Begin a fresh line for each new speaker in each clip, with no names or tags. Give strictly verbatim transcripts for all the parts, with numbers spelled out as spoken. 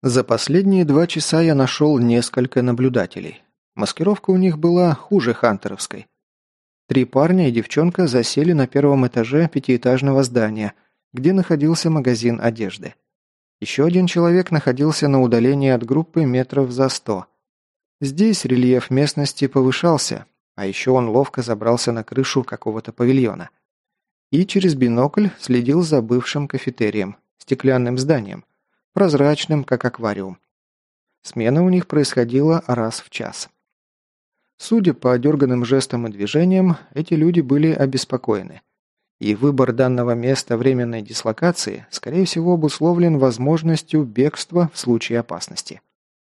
За последние два часа я нашел несколько наблюдателей. Маскировка у них была хуже хантеровской. Три парня и девчонка засели на первом этаже пятиэтажного здания, где находился магазин одежды. Еще один человек находился на удалении от группы метров за сто. Здесь рельеф местности повышался, а еще он ловко забрался на крышу какого-то павильона. И через бинокль следил за бывшим кафетерием, стеклянным зданием, прозрачным, как аквариум. Смена у них происходила раз в час. Судя по дерганным жестам и движениям, эти люди были обеспокоены. И выбор данного места временной дислокации, скорее всего, обусловлен возможностью бегства в случае опасности.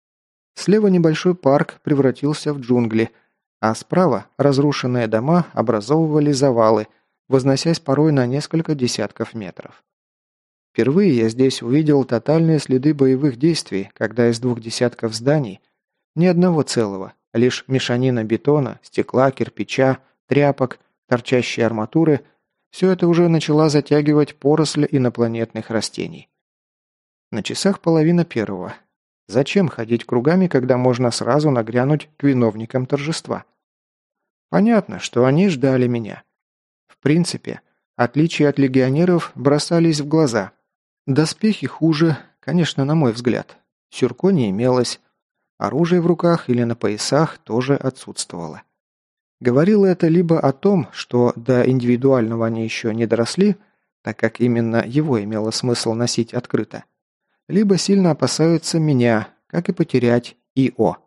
Слева небольшой парк превратился в джунгли, а справа разрушенные дома образовывали завалы, возносясь порой на несколько десятков метров. Впервые я здесь увидел тотальные следы боевых действий, когда из двух десятков зданий ни одного целого, лишь мешанина бетона, стекла, кирпича, тряпок, торчащие арматуры – все это уже начала затягивать поросль инопланетных растений. На часах половина первого. Зачем ходить кругами, когда можно сразу нагрянуть к виновникам торжества? Понятно, что они ждали меня. В принципе, отличия от легионеров бросались в глаза. Доспехи хуже, конечно, на мой взгляд. Сюрко не имелось. Оружие в руках или на поясах тоже отсутствовало. Говорило это либо о том, что до индивидуального они еще не доросли, так как именно его имело смысл носить открыто, либо сильно опасаются меня, как и потерять ИО.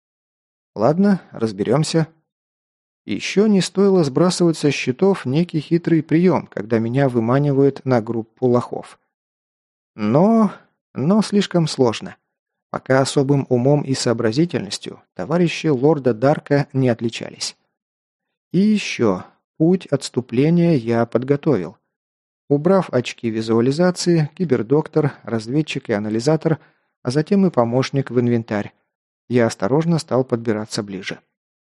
Ладно, разберемся. Еще не стоило сбрасывать со счетов некий хитрый прием, когда меня выманивают на группу лохов. Но... но слишком сложно. Пока особым умом и сообразительностью товарищи лорда Дарка не отличались. И еще, путь отступления я подготовил. Убрав очки визуализации, кибердоктор, разведчик и анализатор, а затем и помощник в инвентарь, я осторожно стал подбираться ближе.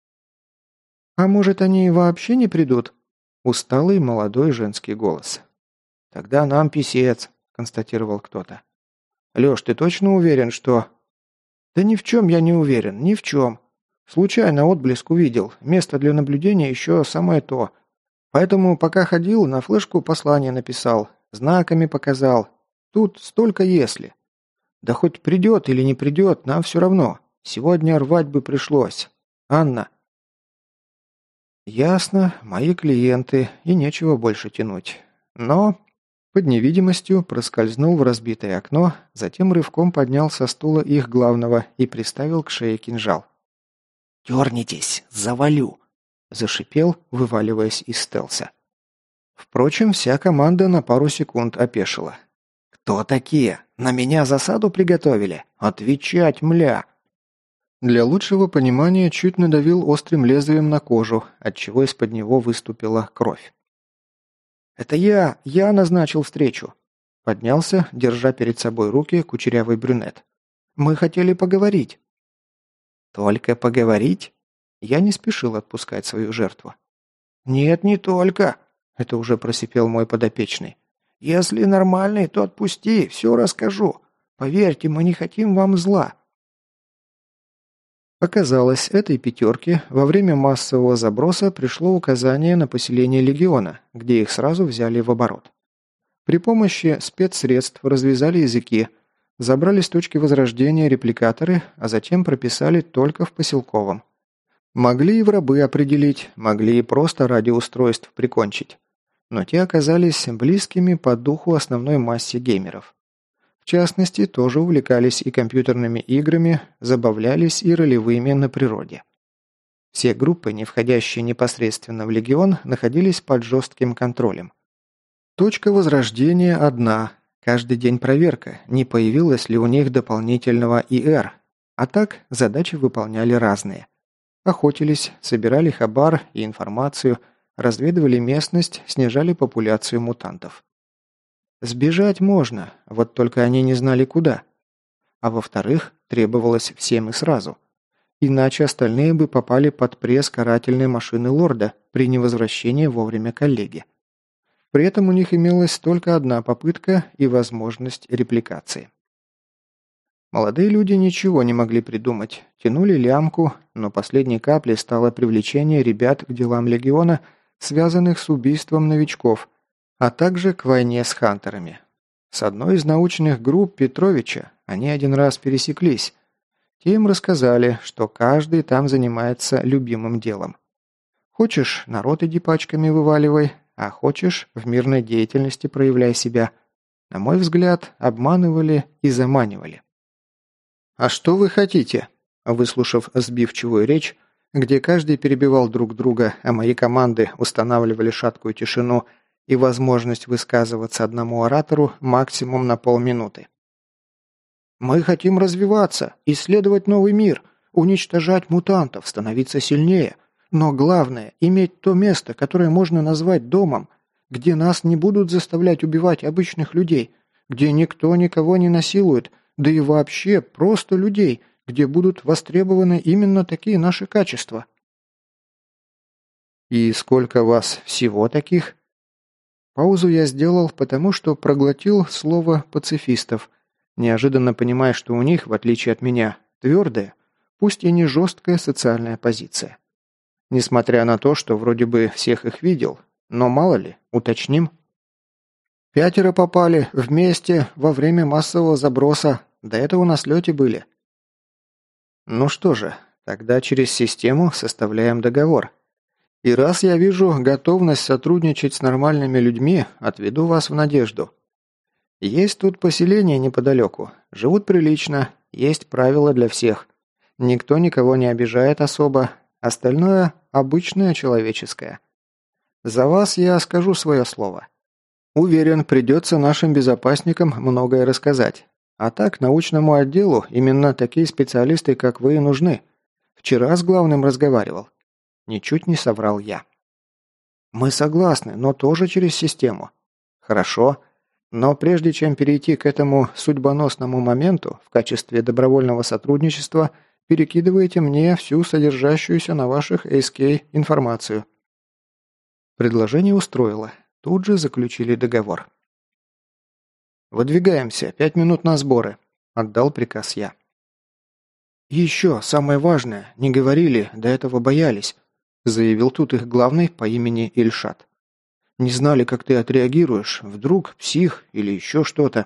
«А может, они вообще не придут?» Усталый молодой женский голос. «Тогда нам писец», — констатировал кто-то. «Леш, ты точно уверен, что...» «Да ни в чем я не уверен, ни в чем. Случайно отблеск увидел. Место для наблюдения еще самое то. Поэтому пока ходил, на флешку послание написал. Знаками показал. Тут столько если. Да хоть придет или не придет, нам все равно. Сегодня рвать бы пришлось. Анна». «Ясно. Мои клиенты. И нечего больше тянуть. Но...» Под невидимостью проскользнул в разбитое окно, затем рывком поднял со стула их главного и приставил к шее кинжал. «Дернитесь, завалю!» – зашипел, вываливаясь из стелса. Впрочем, вся команда на пару секунд опешила. «Кто такие? На меня засаду приготовили? Отвечать, мля!» Для лучшего понимания чуть надавил острым лезвием на кожу, отчего из-под него выступила кровь. «Это я! Я назначил встречу!» Поднялся, держа перед собой руки, кучерявый брюнет. «Мы хотели поговорить!» «Только поговорить?» Я не спешил отпускать свою жертву. «Нет, не только!» Это уже просипел мой подопечный. «Если нормальный, то отпусти, все расскажу. Поверьте, мы не хотим вам зла». Оказалось, этой пятерке во время массового заброса пришло указание на поселение легиона, где их сразу взяли в оборот. При помощи спецсредств развязали языки, забрали с точки возрождения репликаторы, а затем прописали только в поселковом. Могли и в рабы определить, могли и просто ради устройств прикончить. Но те оказались близкими по духу основной массе геймеров. В частности, тоже увлекались и компьютерными играми, забавлялись и ролевыми на природе. Все группы, не входящие непосредственно в легион, находились под жестким контролем. Точка возрождения одна. Каждый день проверка, не появилось ли у них дополнительного ИР. А так, задачи выполняли разные. Охотились, собирали хабар и информацию, разведывали местность, снижали популяцию мутантов. Сбежать можно, вот только они не знали куда. А во-вторых, требовалось всем и сразу. Иначе остальные бы попали под пресс карательной машины лорда при невозвращении вовремя коллеги. При этом у них имелась только одна попытка и возможность репликации. Молодые люди ничего не могли придумать, тянули лямку, но последней каплей стало привлечение ребят к делам легиона, связанных с убийством новичков, а также к войне с хантерами. С одной из научных групп Петровича они один раз пересеклись. Те им рассказали, что каждый там занимается любимым делом. Хочешь, народ иди пачками вываливай, а хочешь, в мирной деятельности проявляй себя. На мой взгляд, обманывали и заманивали. «А что вы хотите?» Выслушав сбивчивую речь, где каждый перебивал друг друга, а мои команды устанавливали шаткую тишину и возможность высказываться одному оратору максимум на полминуты. «Мы хотим развиваться, исследовать новый мир, уничтожать мутантов, становиться сильнее, но главное – иметь то место, которое можно назвать домом, где нас не будут заставлять убивать обычных людей, где никто никого не насилует, да и вообще просто людей, где будут востребованы именно такие наши качества». «И сколько вас всего таких?» Паузу я сделал, потому что проглотил слово «пацифистов», неожиданно понимая, что у них, в отличие от меня, твердая, пусть и не жесткая социальная позиция. Несмотря на то, что вроде бы всех их видел, но мало ли, уточним. «Пятеро попали вместе во время массового заброса, до этого на слете были». «Ну что же, тогда через систему составляем договор. И раз я вижу готовность сотрудничать с нормальными людьми, отведу вас в Надежду. Есть тут поселение неподалеку, живут прилично, есть правила для всех. Никто никого не обижает особо, остальное обычное человеческое. За вас я скажу свое слово. Уверен, придется нашим безопасникам многое рассказать. А так, научному отделу именно такие специалисты, как вы, и нужны. Вчера с главным разговаривал. Ничуть не соврал я. Мы согласны, но тоже через систему. Хорошо. Но прежде чем перейти к этому судьбоносному моменту, в качестве добровольного сотрудничества перекидывайте мне всю содержащуюся на ваших эс кей информацию. Предложение устроило. Тут же заключили договор. «Выдвигаемся. Пять минут на сборы», – отдал приказ я. «Еще самое важное. Не говорили, до этого боялись», – заявил тут их главный по имени Ильшат. «Не знали, как ты отреагируешь. Вдруг псих или еще что-то».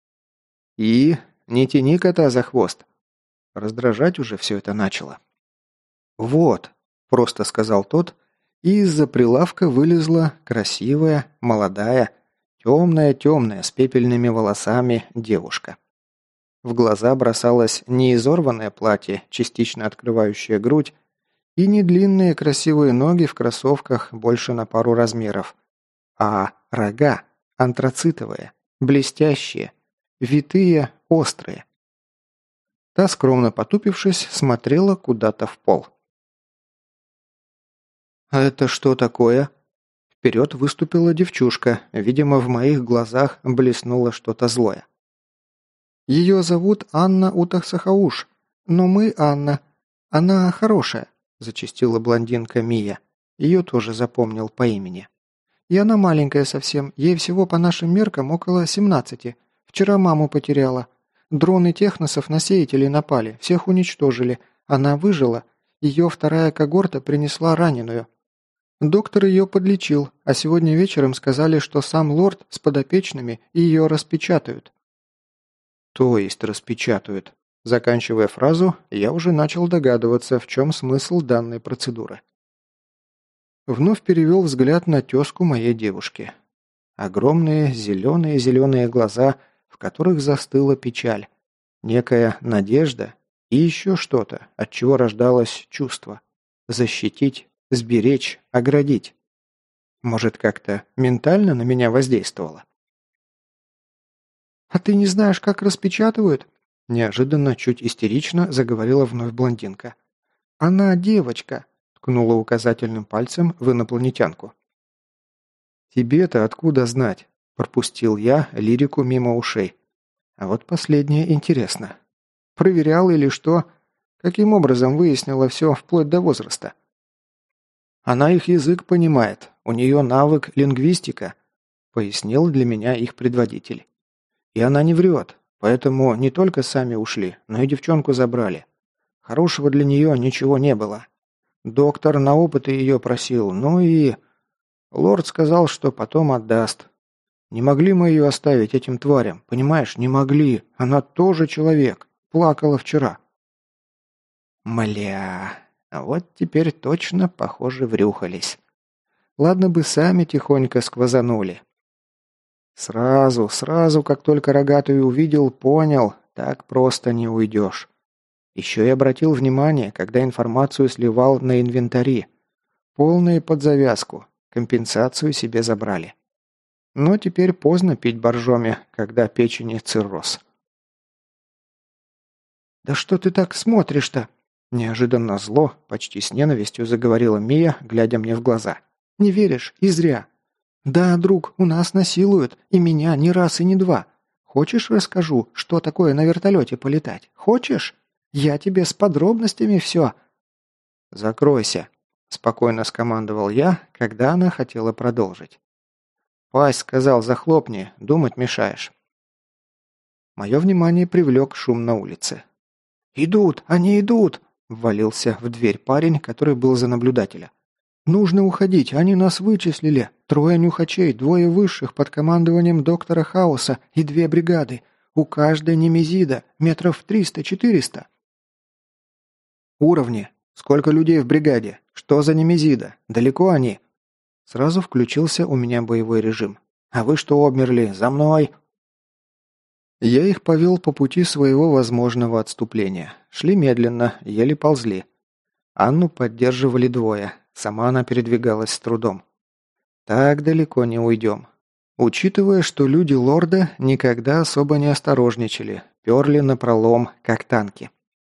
«И? Не тяни кота за хвост». Раздражать уже все это начало. «Вот», – просто сказал тот, и из-за прилавка вылезла красивая, молодая, темная-темная, с пепельными волосами девушка. В глаза бросалось не изорванное платье, частично открывающее грудь, и не длинные красивые ноги в кроссовках больше на пару размеров, а рога, антрацитовые, блестящие, витые, острые. Та, скромно потупившись, смотрела куда-то в пол. «А это что такое?» Вперед выступила девчушка, видимо, в моих глазах блеснуло что-то злое. «Ее зовут Анна Утахсахауш, но мы Анна. Она хорошая», – зачастила блондинка Мия. Ее тоже запомнил по имени. «И она маленькая совсем, ей всего по нашим меркам около семнадцати. Вчера маму потеряла. Дроны техносов на сеятелей напали, всех уничтожили. Она выжила. Ее вторая когорта принесла раненую. Доктор ее подлечил, а сегодня вечером сказали, что сам лорд с подопечными ее распечатают». «То есть распечатают?» Заканчивая фразу, я уже начал догадываться, в чем смысл данной процедуры. Вновь перевел взгляд на тезку моей девушки. Огромные зеленые-зеленые глаза, в которых застыла печаль, некая надежда и еще что-то, от чего рождалось чувство. Защитить, сберечь, оградить. Может, как-то ментально на меня воздействовало? «А ты не знаешь, как распечатывают?» Неожиданно, чуть истерично заговорила вновь блондинка. «Она девочка», – ткнула указательным пальцем в инопланетянку. «Тебе-то откуда знать?» – пропустил я лирику мимо ушей. А вот последнее интересно. Проверял или что? Каким образом выяснила все вплоть до возраста? «Она их язык понимает, у нее навык лингвистика», – пояснил для меня их предводитель. «И она не врет. Поэтому не только сами ушли, но и девчонку забрали. Хорошего для нее ничего не было. Доктор на опыты ее просил, ну и... Лорд сказал, что потом отдаст. Не могли мы ее оставить этим тварям, понимаешь? Не могли. Она тоже человек. Плакала вчера. Мля, а вот теперь точно, похоже, врюхались. Ладно бы сами тихонько сквозанули. Сразу, сразу, как только рогатую увидел, понял, так просто не уйдешь. Еще и обратил внимание, когда информацию сливал на инвентари. Полные под завязку. Компенсацию себе забрали. Но теперь поздно пить боржоми, когда печени цирроз. «Да что ты так смотришь-то?» Неожиданно зло, почти с ненавистью заговорила Мия, глядя мне в глаза. «Не веришь? И зря. Да, друг, у нас насилуют, и меня не раз и не два. Хочешь, расскажу, что такое на вертолете полетать? Хочешь? Я тебе с подробностями все». «Закройся», – спокойно скомандовал я, когда она хотела продолжить. «Пась сказал, захлопни, думать мешаешь». Мое внимание привлек шум на улице. «Идут! Они идут!» – ввалился в дверь парень, который был за наблюдателя. «Нужно уходить, они нас вычислили. Трое нюхачей, двое высших под командованием доктора Хаоса и две бригады. У каждой немезида, метров триста-четыреста». «Уровни. Сколько людей в бригаде? Что за немезида? Далеко они?» Сразу включился у меня боевой режим. «А вы что обмерли? За мной!» Я их повел по пути своего возможного отступления. Шли медленно, еле ползли. Анну поддерживали двое. Сама она передвигалась с трудом. Так далеко не уйдем. Учитывая, что люди лорда никогда особо не осторожничали, перли напролом, как танки.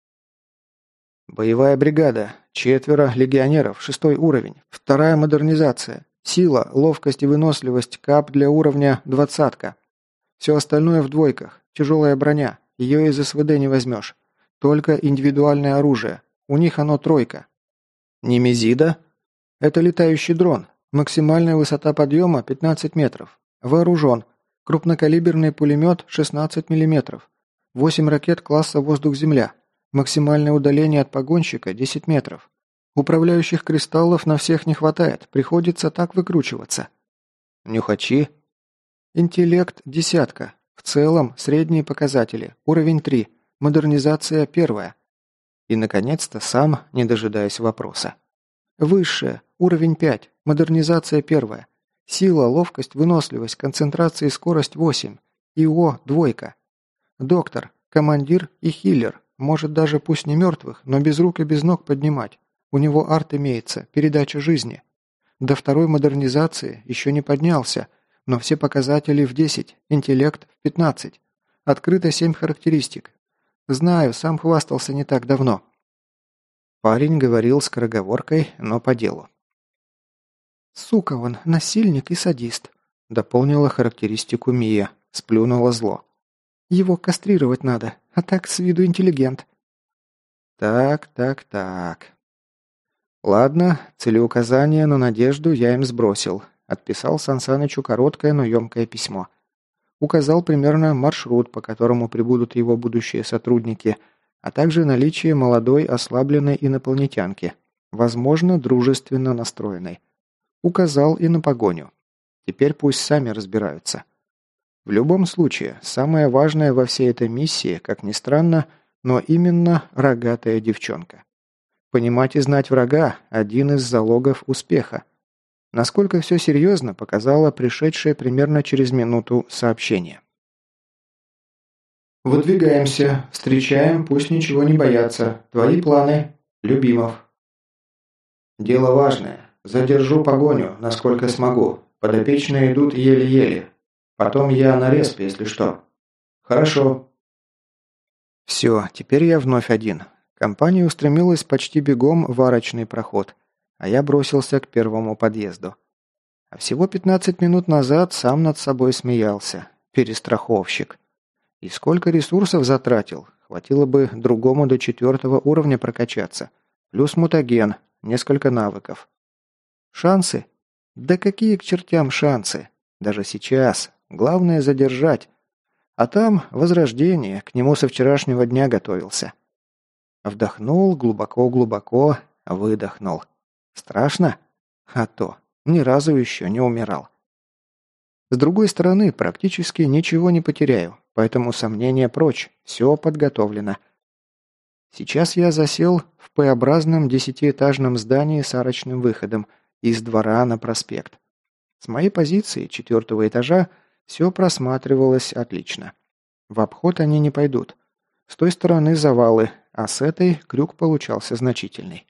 Боевая бригада. Четверо легионеров, шестой уровень. Вторая модернизация. Сила, ловкость и выносливость кап для уровня двадцатка. Все остальное в двойках. Тяжелая броня. Ее из СВД не возьмешь. Только индивидуальное оружие. У них оно тройка. Немезида? Это летающий дрон. Максимальная высота подъема пятнадцать метров. Вооружен. Крупнокалиберный пулемет шестнадцать миллиметров. восемь ракет класса воздух-земля. Максимальное удаление от погонщика десять метров. Управляющих кристаллов на всех не хватает. Приходится так выкручиваться. Нюхачи? Интеллект десятка. В целом средние показатели. Уровень три. Модернизация первая. И, наконец-то, сам, не дожидаясь вопроса. Высшая. Уровень пять. Модернизация первая. Сила, ловкость, выносливость, концентрация и скорость восемь. ИО двойка. Доктор, командир и хиллер. Может даже пусть не мертвых, но без рук и без ног поднимать. У него арт имеется, передача жизни. До второй модернизации еще не поднялся, но все показатели в десять, интеллект в пятнадцать. Открыто семь характеристик. Знаю, сам хвастался не так давно. Парень говорил скороговоркой, но по делу. «Сука он, насильник и садист», — дополнила характеристику Мия, сплюнула зло. «Его кастрировать надо, а так с виду интеллигент». «Так, так, так...» Ладно, целеуказание на Надежду я им сбросил. Отписал Сансанычу короткое, но емкое письмо. Указал примерно маршрут, по которому прибудут его будущие сотрудники, а также наличие молодой ослабленной инопланетянки, возможно, дружественно настроенной. Указал и на погоню. Теперь пусть сами разбираются. В любом случае, самое важное во всей этой миссии, как ни странно, но именно рогатая девчонка. Понимать и знать врага – один из залогов успеха. Насколько все серьезно, показало пришедшее примерно через минуту сообщение. «Выдвигаемся. Встречаем, пусть ничего не боятся. Твои планы. Любимов». «Дело важное. Задержу погоню, насколько смогу. Подопечные идут еле-еле. Потом я на респ, если что». «Хорошо». Все, теперь я вновь один. Компания устремилась почти бегом в арочный проход, а я бросился к первому подъезду. А всего пятнадцать минут назад сам над собой смеялся. Перестраховщик. И сколько ресурсов затратил. Хватило бы другому до четвертого уровня прокачаться. Плюс мутаген, несколько навыков. Шансы? Да какие к чертям шансы? Даже сейчас. Главное задержать. А там возрождение, к нему со вчерашнего дня готовился. Вдохнул глубоко-глубоко, выдохнул. Страшно? А то, ни разу еще не умирал. С другой стороны, практически ничего не потеряю, поэтому сомнения прочь, все подготовлено. Сейчас я засел в П-образном десятиэтажном здании с арочным выходом из двора на проспект. С моей позиции четвертого этажа все просматривалось отлично. В обход они не пойдут. С той стороны завалы, а с этой крюк получался значительный.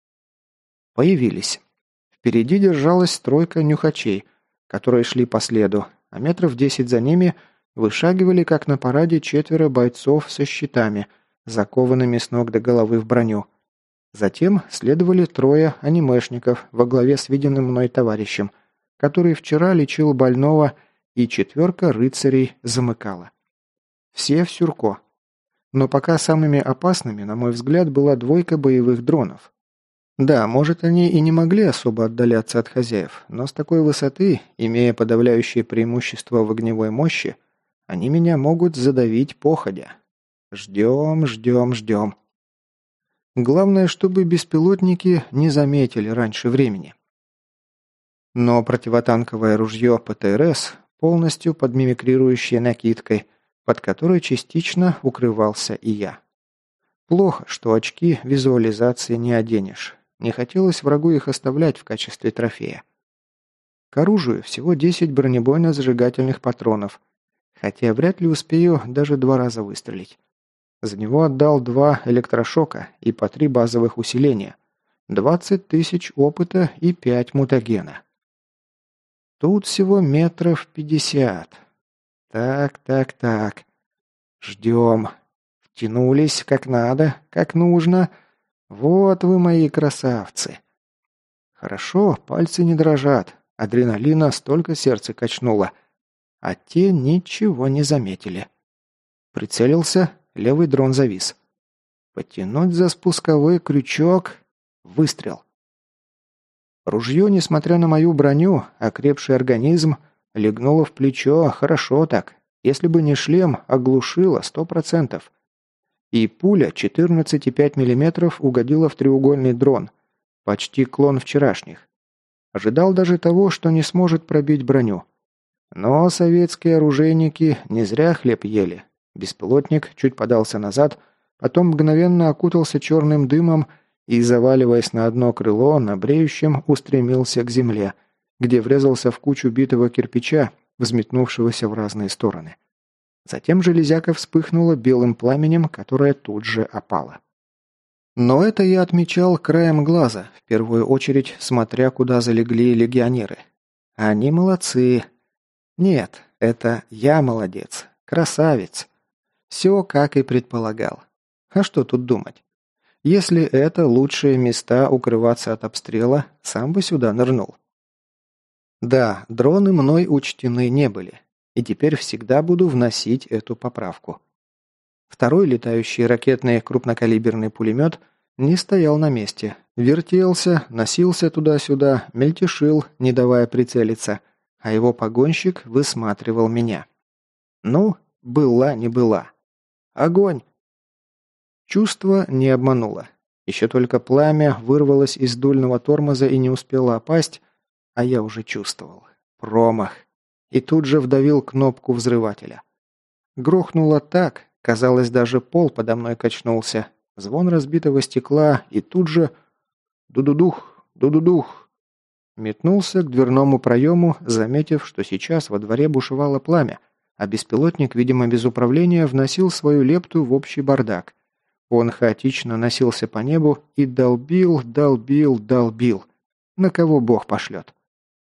Появились. Впереди держалась тройка нюхачей, которые шли по следу, а метров десять за ними вышагивали, как на параде, четверо бойцов со щитами, закованными с ног до головы в броню. Затем следовали трое анимешников во главе с виденным мной товарищем, который вчера лечил больного, и четверка рыцарей замыкала. Все в сюрко. Но пока самыми опасными, на мой взгляд, была двойка боевых дронов. Да, может, они и не могли особо отдаляться от хозяев, но с такой высоты, имея подавляющее преимущество в огневой мощи, они меня могут задавить походя. Ждем, ждем, ждем. Главное, чтобы беспилотники не заметили раньше времени. Но противотанковое ружье ПТРС, полностью подмимикрирующее накидкой, под которой частично укрывался и я. Плохо, что очки визуализации не оденешь. Не хотелось врагу их оставлять в качестве трофея. К оружию всего десять бронебойно-зажигательных патронов, хотя вряд ли успею даже два раза выстрелить. За него отдал два электрошока и по три базовых усиления, двадцать тысяч опыта и пять мутагена. Тут всего метров пятьдесят. Так, так, так. Ждем. Втянулись как надо, как нужно. Вот вы мои красавцы. Хорошо, пальцы не дрожат. Адреналина столько сердце качнуло. А те ничего не заметили. Прицелился, левый дрон завис. Потянуть за спусковой крючок. Выстрел. Ружье, несмотря на мою броню, окрепший организм, легнуло в плечо хорошо так. Если бы не шлем, оглушило сто процентов. И пуля четырнадцать и пять миллиметров угодила в треугольный дрон. Почти клон вчерашних. Ожидал даже того, что не сможет пробить броню. Но советские оружейники не зря хлеб ели. Беспилотник чуть подался назад, потом мгновенно окутался черным дымом и, заваливаясь на одно крыло, на бреющем устремился к земле, где врезался в кучу битого кирпича, взметнувшегося в разные стороны. Затем железяка вспыхнула белым пламенем, которое тут же опало. Но это я отмечал краем глаза, в первую очередь смотря, куда залегли легионеры. Они молодцы. Нет, это я молодец, красавец. Все, как и предполагал. А что тут думать? Если это лучшие места укрываться от обстрела, сам бы сюда нырнул. Да, дроны мной учтены не были. И теперь всегда буду вносить эту поправку. Второй летающий ракетный крупнокалиберный пулемет не стоял на месте. Вертелся, носился туда-сюда, мельтешил, не давая прицелиться, а его погонщик высматривал меня. Ну, была не была. Огонь! Чувство не обмануло. Еще только пламя вырвалось из дульного тормоза и не успело опасть, а я уже чувствовал. Промах. И тут же вдавил кнопку взрывателя. Грохнуло так, казалось, даже пол подо мной качнулся. Звон разбитого стекла, и тут же... Ду-ду-дух, ду-ду-дух. Метнулся к дверному проему, заметив, что сейчас во дворе бушевало пламя, а беспилотник, видимо, без управления, вносил свою лепту в общий бардак. Он хаотично носился по небу и долбил, долбил, долбил. На кого Бог пошлет.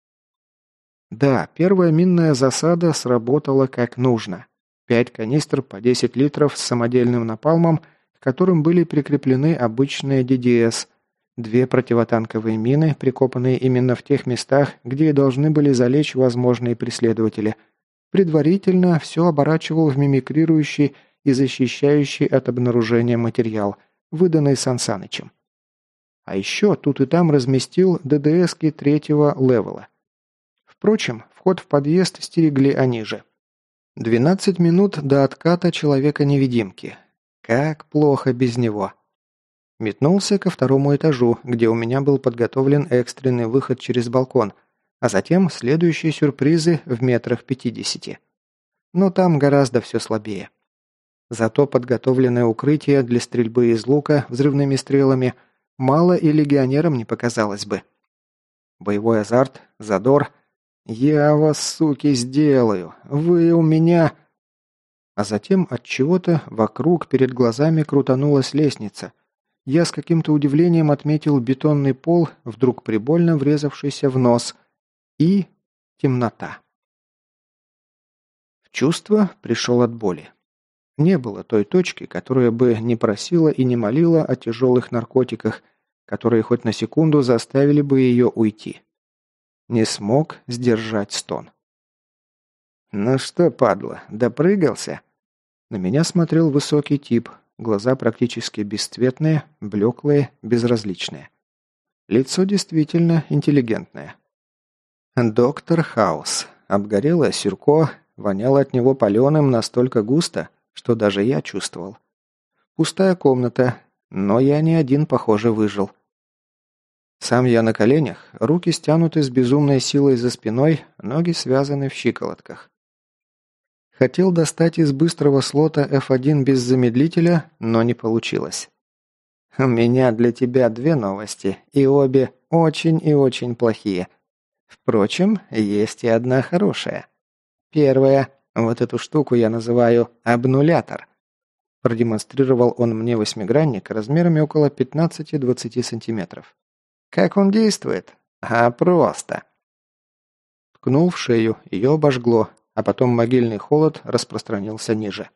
Да, первая минная засада сработала как нужно. Пять канистр по десять литров с самодельным напалмом, к которым были прикреплены обычные ди ди эс, две противотанковые мины, прикопанные именно в тех местах, где и должны были залечь возможные преследователи. Предварительно все оборачивал в мимикрирующий и защищающий от обнаружения материал, выданный Сан Санычем. А еще тут и там разместил дэ дэ эски третьего левела. Впрочем, вход в подъезд стерегли они же. Двенадцать минут до отката Человека-невидимки. Как плохо без него. Метнулся ко второму этажу, где у меня был подготовлен экстренный выход через балкон, а затем следующие сюрпризы в метрах пятидесяти. Но там гораздо все слабее. Зато подготовленное укрытие для стрельбы из лука взрывными стрелами мало и легионерам не показалось бы. Боевой азарт, задор. «Я вас, суки, сделаю! Вы у меня...» А затем от чего-то вокруг перед глазами крутанулась лестница. Я с каким-то удивлением отметил бетонный пол, вдруг прибольно врезавшийся в нос. И темнота. В чувство пришел от боли. Не было той точки, которая бы не просила и не молила о тяжелых наркотиках, которые хоть на секунду заставили бы ее уйти. Не смог сдержать стон. «Ну что, падла, допрыгался?» На меня смотрел высокий тип, глаза практически бесцветные, блеклые, безразличные. Лицо действительно интеллигентное. Доктор Хаус. Обгорелое сюрко, воняло от него паленым настолько густо, что даже я чувствовал. Пустая комната, но я не один, похоже, выжил. Сам я на коленях, руки стянуты с безумной силой за спиной, ноги связаны в щиколотках. Хотел достать из быстрого слота эф один без замедлителя, но не получилось. У меня для тебя две новости, и обе очень и очень плохие. Впрочем, есть и одна хорошая. Первая, вот эту штуку я называю обнулятор. Продемонстрировал он мне восьмигранник размерами около пятнадцати-двадцати сантиметров. Как он действует? А просто. Ткнул в шею, ее обожгло, а потом могильный холод распространился ниже.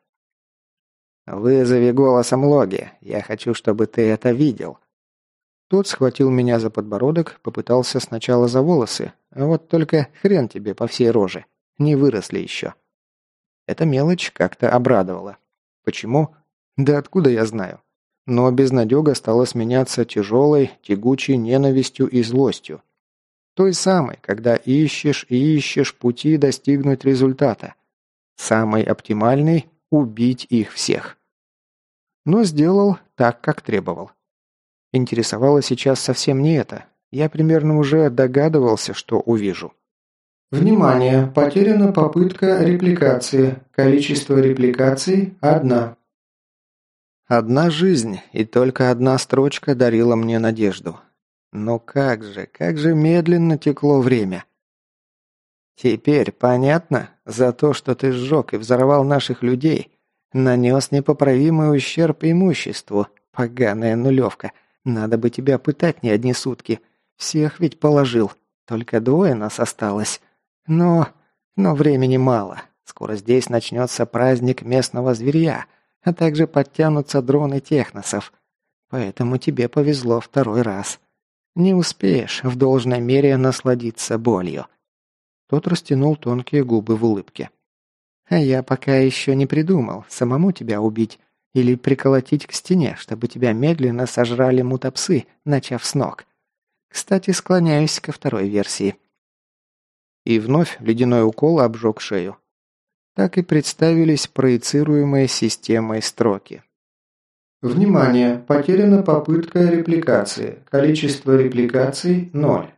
«Вызови голосом логи. Я хочу, чтобы ты это видел». Тот схватил меня за подбородок, попытался сначала за волосы, а вот только хрен тебе по всей роже. Не выросли еще. Эта мелочь как-то обрадовала. Почему? Да откуда я знаю? Но безнадега стала сменяться тяжелой, тягучей ненавистью и злостью. Той самой, когда ищешь и ищешь пути достигнуть результата. Самый оптимальный – убить их всех. Но сделал так, как требовал. Интересовало сейчас совсем не это. Я примерно уже догадывался, что увижу. Внимание! Потеряна попытка репликации. Количество репликаций – одна. Одна жизнь, и только одна строчка дарила мне надежду. Но как же, как же медленно текло время. Теперь понятно? За то, что ты сжег и взорвал наших людей, нанес непоправимый ущерб имуществу. Поганая нулевка. Надо бы тебя пытать не одни сутки. Всех ведь положил. Только двое нас осталось. Но... но времени мало. Скоро здесь начнется праздник местного зверья, а также подтянутся дроны техносов. Поэтому тебе повезло второй раз. Не успеешь в должной мере насладиться болью». Тот растянул тонкие губы в улыбке. «А я пока еще не придумал, самому тебя убить или приколотить к стене, чтобы тебя медленно сожрали мутапсы, начав с ног. Кстати, склоняюсь ко второй версии». И вновь ледяной укол обжег шею. Так и представились проецируемые системой строки. Внимание! Потеряна попытка репликации. Количество репликаций – ноль.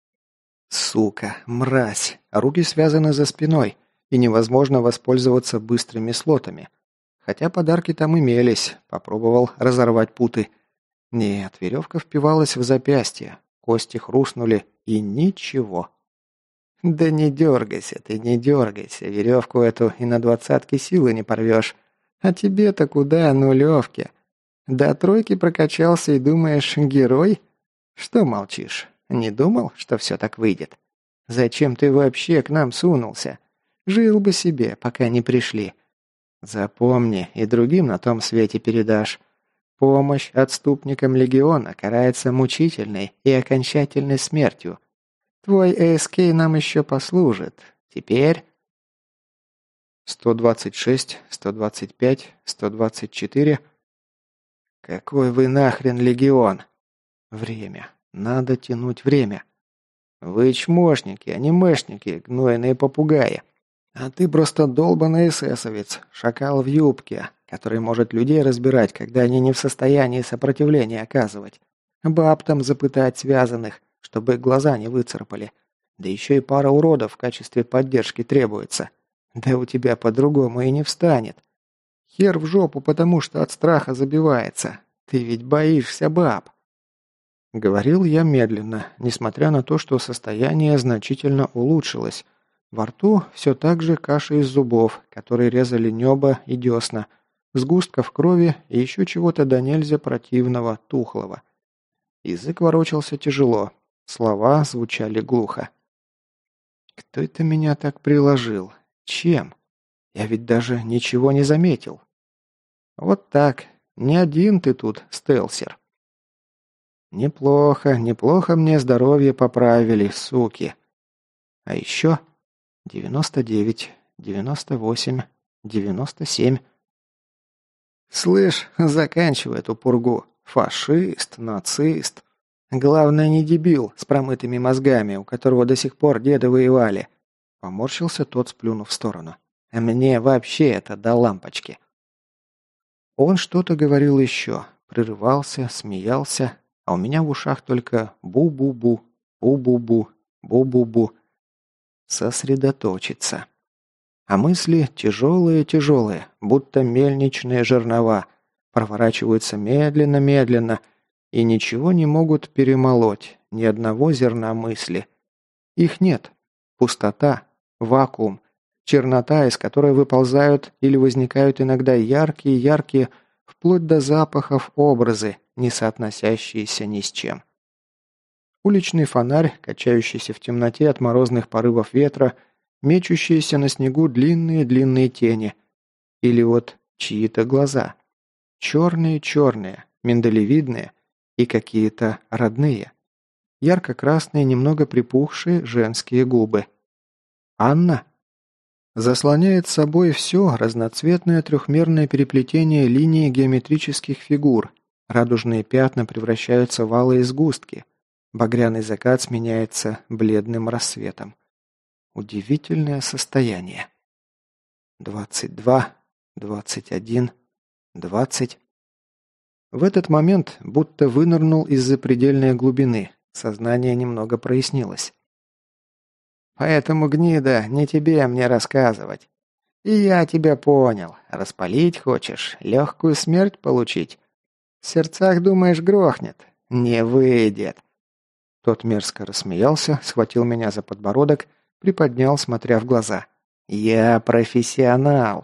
Сука, мразь. Руки связаны за спиной, и невозможно воспользоваться быстрыми слотами. Хотя подарки там имелись. Попробовал разорвать путы. Нет, веревка впивалась в запястье. Кости хрустнули, и ничего. Да не дергайся ты, не дергайся. Веревку эту и на двадцатки силы не порвешь. А тебе-то куда, нулевки? До тройки прокачался и думаешь, герой? Что молчишь? Не думал, что все так выйдет? Зачем ты вообще к нам сунулся? Жил бы себе, пока не пришли. Запомни, и другим на том свете передашь. Помощь отступникам Легиона карается мучительной и окончательной смертью. Твой эй эс кей нам еще послужит. Теперь... сто двадцать шесть, сто двадцать пять, сто двадцать четыре... Какой вы нахрен легион? Время. Надо тянуть время. Вы чмошники, анимешники, гнойные попугаи. А ты просто долбанный эсэсовец, шакал в юбке, который может людей разбирать, когда они не в состоянии сопротивления оказывать. Баб там запытать связанных, чтобы глаза не выцарапали. Да еще и пара уродов в качестве поддержки требуется. Да у тебя по-другому и не встанет. Хер в жопу, потому что от страха забивается. Ты ведь боишься баб. Говорил я медленно, несмотря на то, что состояние значительно улучшилось. Во рту все так же каша из зубов, которые резали небо и десна, сгустков крови и еще чего-то до нельзя противного, тухлого. Язык ворочался тяжело, слова звучали глухо. Кто это меня так приложил? Чем? Я ведь даже ничего не заметил. Вот так. Не один ты тут, стелсер. Неплохо, неплохо мне здоровье поправили, суки. А еще девяносто девять, девяносто восемь, девяносто семь. Слышь, заканчивай эту пургу. Фашист, нацист. Главное, не дебил с промытыми мозгами, у которого до сих пор деды воевали. Поморщился тот, сплюнув в сторону. Мне вообще это до лампочки. Он что-то говорил еще, прерывался, смеялся, а у меня в ушах только бу-бу-бу, бу-бу-бу, бу-бу-бу. Сосредоточиться. А мысли тяжелые-тяжелые, будто мельничные жернова, проворачиваются медленно-медленно и ничего не могут перемолоть, ни одного зерна мысли. Их нет. Пустота, вакуум, чернота, из которой выползают или возникают иногда яркие-яркие, вплоть до запахов образы, не соотносящиеся ни с чем. Уличный фонарь, качающийся в темноте от морозных порывов ветра, мечущиеся на снегу длинные-длинные тени. Или вот чьи-то глаза. Черные-черные, миндалевидные и какие-то родные. Ярко-красные, немного припухшие женские губы. Анна? Заслоняет собой все разноцветное трехмерное переплетение линий геометрических фигур. Радужные пятна превращаются в алые сгустки. Багряный закат сменяется бледным рассветом. Удивительное состояние. Двадцать два, двадцать один, двадцать. В этот момент будто вынырнул из запредельной глубины. Сознание немного прояснилось. «Поэтому, гнида, не тебе мне рассказывать. И я тебя понял. Распалить хочешь, легкую смерть получить. В сердцах, думаешь, грохнет? Не выйдет». Тот мерзко рассмеялся, схватил меня за подбородок, приподнял, смотря в глаза. «Я профессионал».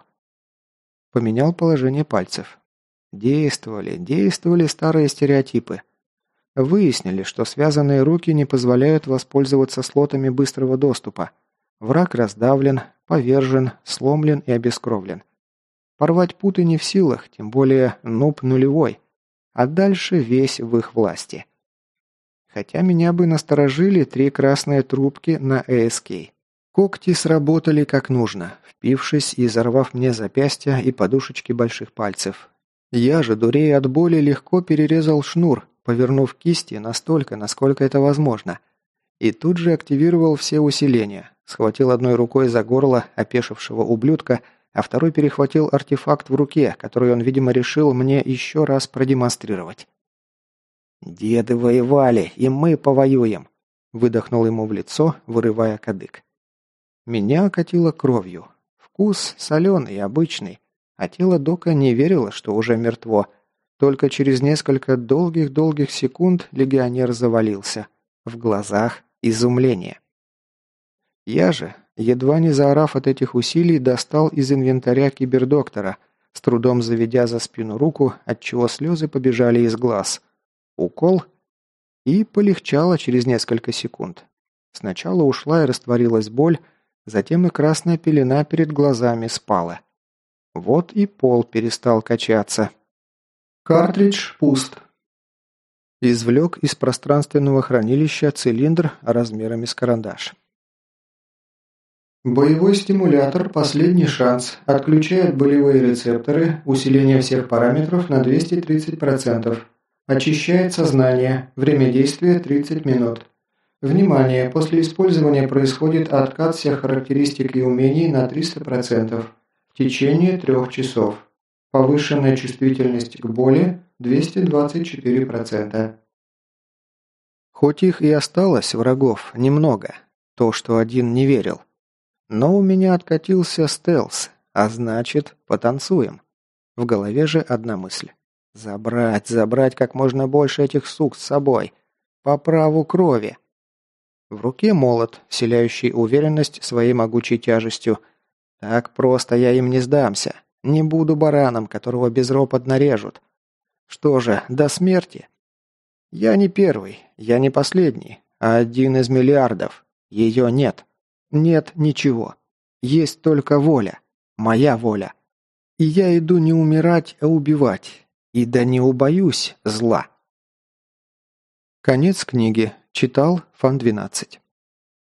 Поменял положение пальцев. Действовали, действовали старые стереотипы. Выяснили, что связанные руки не позволяют воспользоваться слотами быстрого доступа. Враг раздавлен, повержен, сломлен и обескровлен. Порвать путы не в силах, тем более нуб нулевой. А дальше весь в их власти. Хотя меня бы насторожили три красные трубки на эй эс кей. Когти сработали как нужно, впившись и изорвав мне запястья и подушечки больших пальцев. Я же, дурея от боли, легко перерезал шнур, повернув кисти настолько, насколько это возможно. И тут же активировал все усиления. Схватил одной рукой за горло опешившего ублюдка, а второй перехватил артефакт в руке, который он, видимо, решил мне еще раз продемонстрировать. «Деды воевали, и мы повоюем», — выдохнул ему в лицо, вырывая кадык. Меня окатило кровью. Вкус соленый, обычный, а тело Дока не верило, что уже мертво. Только через несколько долгих-долгих секунд легионер завалился. В глазах изумление. Я же, едва не заорав от этих усилий, достал из инвентаря кибердоктора, с трудом заведя за спину руку, отчего слезы побежали из глаз. Укол. И полегчало через несколько секунд. Сначала ушла и растворилась боль, затем и красная пелена перед глазами спала. Вот и пол перестал качаться. Картридж пуст. Извлек из пространственного хранилища цилиндр размерами с карандаш. Боевой стимулятор «Последний шанс» отключает болевые рецепторы, усиление всех параметров на двести тридцать процентов. Очищает сознание, время действия тридцать минут. Внимание! После использования происходит откат всех характеристик и умений на триста процентов в течение трех часов. Повышенная чувствительность к боли двести двадцать четыре процента. Хоть их и осталось, врагов, немного. То, что один не верил. Но у меня откатился стелс, а значит, потанцуем. В голове же одна мысль. Забрать, забрать как можно больше этих сук с собой. По праву крови. В руке молот, вселяющий уверенность своей могучей тяжестью. Так просто я им не сдамся. Не буду бараном, которого безропотно режут. Что же, до смерти? Я не первый, я не последний, а один из миллиардов. Ее нет. Нет ничего. Есть только воля. Моя воля. И я иду не умирать, а убивать. И да не убоюсь зла. Конец книги. Читал Фан двенадцать.